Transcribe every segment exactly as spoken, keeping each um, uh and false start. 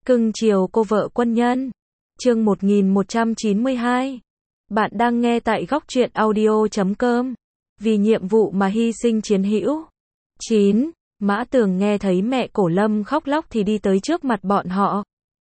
Cưng chiều cô vợ quân nhân. Chương một nghìn một trăm chín mươi hai. Bạn đang nghe tại góc truyện audio chấm com. Vì nhiệm vụ mà hy sinh chiến hữu. chín. Mã Tường nghe thấy mẹ Cổ Lâm khóc lóc thì đi tới trước mặt bọn họ.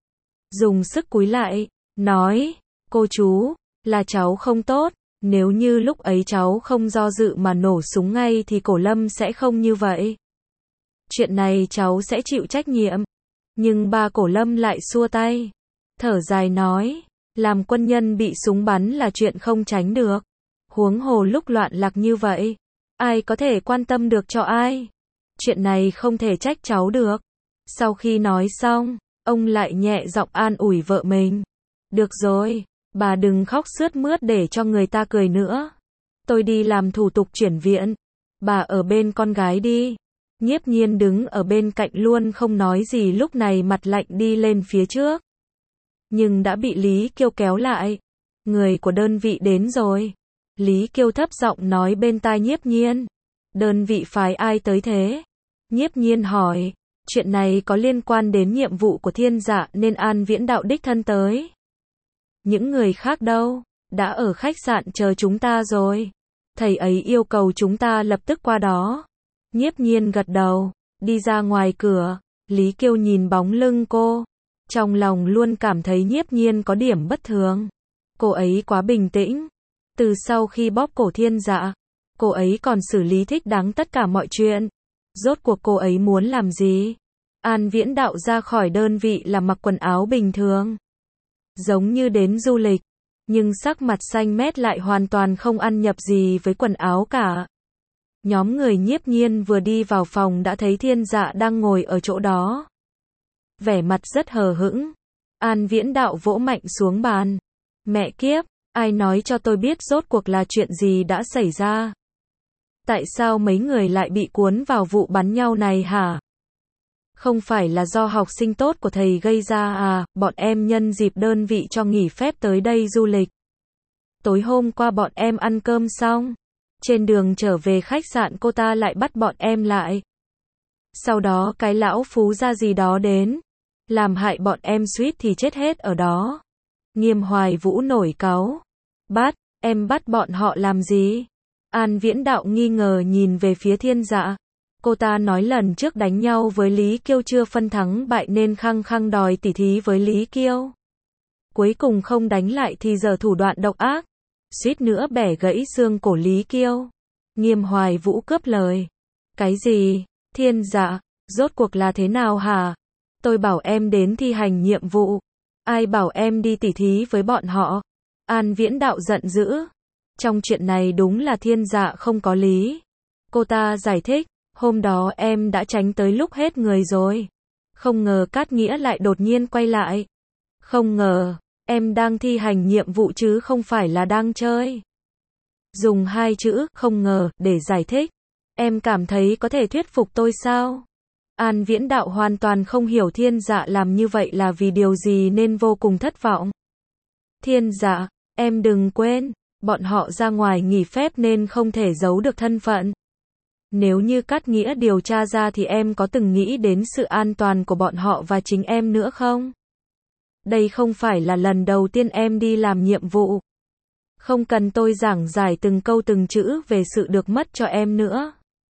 Dùng sức cúi lại, nói, cô chú, là cháu không tốt, nếu như lúc ấy cháu không do dự mà nổ súng ngay thì Cổ Lâm sẽ không như vậy. Chuyện này cháu sẽ chịu trách nhiệm. Nhưng ba Cổ Lâm lại xua tay, thở dài nói, làm quân nhân bị súng bắn là chuyện không tránh được. Huống hồ lúc loạn lạc như vậy, ai có thể quan tâm được cho ai. Chuyện này không thể trách cháu được. Sau khi nói xong, ông lại nhẹ giọng an ủi vợ mình. Được rồi, bà đừng khóc sướt mướt để cho người ta cười nữa. Tôi đi làm thủ tục chuyển viện. Bà ở bên con gái đi. Nhiếp Nhiên đứng ở bên cạnh luôn không nói gì, lúc này mặt lạnh đi lên phía trước. Nhưng đã bị Lý Kiêu kéo lại. Người của đơn vị đến rồi. Lý Kiêu thấp giọng nói bên tai Nhiếp Nhiên. Đơn vị phái ai tới thế? Nhiếp Nhiên hỏi. Chuyện này có liên quan đến nhiệm vụ của Thiên Dạ nên An Viễn Đạo đích thân tới. Những người khác đâu? Đã ở khách sạn chờ chúng ta rồi. Thầy ấy yêu cầu chúng ta lập tức qua đó. Nhiếp Nhiên gật đầu, đi ra ngoài cửa. Lý Kiêu nhìn bóng lưng cô, trong lòng luôn cảm thấy Nhiếp Nhiên có điểm bất thường. Cô ấy quá bình tĩnh. Từ sau khi bóp cổ Thiên Dạ, cô ấy còn xử lý thích đáng tất cả mọi chuyện. Rốt cuộc cô ấy muốn làm gì? An Viễn Đạo ra khỏi đơn vị là mặc quần áo bình thường, giống như đến du lịch, nhưng sắc mặt xanh mét lại hoàn toàn không ăn nhập gì với quần áo cả. Nhóm người Nhiếp Nhiên vừa đi vào phòng đã thấy Thiên Dạ đang ngồi ở chỗ đó, vẻ mặt rất hờ hững. An Viễn Đạo vỗ mạnh xuống bàn. Mẹ kiếp, ai nói cho tôi biết rốt cuộc là chuyện gì đã xảy ra? Tại sao mấy người lại bị cuốn vào vụ bắn nhau này hả? Không phải là do học sinh tốt của thầy gây ra à? Bọn em nhân dịp đơn vị cho nghỉ phép tới đây du lịch. Tối hôm qua bọn em ăn cơm xong, trên đường trở về khách sạn cô ta lại bắt bọn em lại. Sau đó cái lão phú gia gì đó đến, làm hại bọn em suýt thì chết hết ở đó. Nghiêm Hoài Vũ nổi cáu. Bắt, em bắt bọn họ làm gì? An Viễn Đạo nghi ngờ nhìn về phía Thiên Dạ. Cô ta nói lần trước đánh nhau với Lý Kiêu chưa phân thắng bại nên khăng khăng đòi tỉ thí với Lý Kiêu. Cuối cùng không đánh lại thì giờ thủ đoạn độc ác, suýt nữa bẻ gãy xương cổ Lý Kiêu. Nghiêm Hoài Vũ cướp lời. Cái gì? Thiên Dạ, rốt cuộc là thế nào hả? Tôi bảo em đến thi hành nhiệm vụ. Ai bảo em đi tỉ thí với bọn họ? An Viễn Đạo giận dữ. Trong chuyện này đúng là Thiên Dạ không có lý. Cô ta giải thích, hôm đó em đã tránh tới lúc hết người rồi. Không ngờ Cát Nghĩa lại đột nhiên quay lại. Không ngờ, em đang thi hành nhiệm vụ chứ không phải là đang chơi. Dùng hai chữ, không ngờ, để giải thích. Em cảm thấy có thể thuyết phục tôi sao? An Viễn Đạo hoàn toàn không hiểu Thiên Dạ làm như vậy là vì điều gì nên vô cùng thất vọng. Thiên Dạ, em đừng quên, bọn họ ra ngoài nghỉ phép nên không thể giấu được thân phận. Nếu như Cát Nghĩa điều tra ra thì em có từng nghĩ đến sự an toàn của bọn họ và chính em nữa không? Đây không phải là lần đầu tiên em đi làm nhiệm vụ. Không cần tôi giảng giải từng câu từng chữ về sự được mất cho em nữa.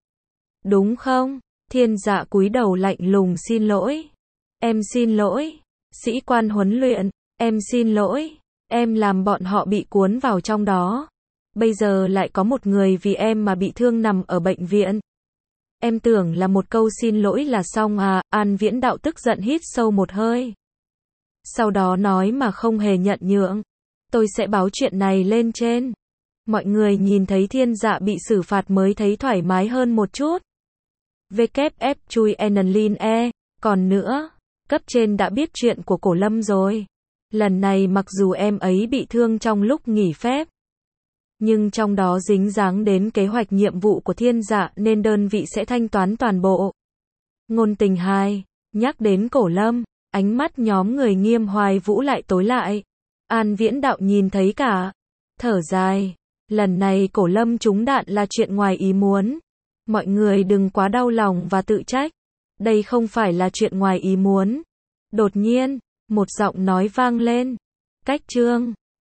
Đúng không? Thiên Dạ cúi đầu lạnh lùng xin lỗi. Em xin lỗi. Sĩ quan huấn luyện, em xin lỗi. Em làm bọn họ bị cuốn vào trong đó. Bây giờ lại có một người vì em mà bị thương nằm ở bệnh viện. Em tưởng là một câu xin lỗi là xong à? An Viễn Đạo tức giận hít sâu một hơi. Sau đó nói mà không hề nhận nhượng. Tôi sẽ báo chuyện này lên trên. Mọi người nhìn thấy Thiên Dạ bị xử phạt mới thấy thoải mái hơn một chút. vê kép ép chui Enlin E. Còn nữa, cấp trên đã biết chuyện của Cổ Lâm rồi. Lần này mặc dù em ấy bị thương trong lúc nghỉ phép, nhưng trong đó dính dáng đến kế hoạch nhiệm vụ của Thiên Dạ nên đơn vị sẽ thanh toán toàn bộ. Ngôn Tình hai. Nhắc đến Cổ Lâm, ánh mắt nhóm người Nghiêm Hoài Vũ lại tối lại. An Viễn Đạo nhìn thấy cả, thở dài. Lần này Cổ Lâm trúng đạn là chuyện ngoài ý muốn. Mọi người đừng quá đau lòng và tự trách. Đây không phải là chuyện ngoài ý muốn. Đột nhiên, Một giọng nói vang lên. Cách chương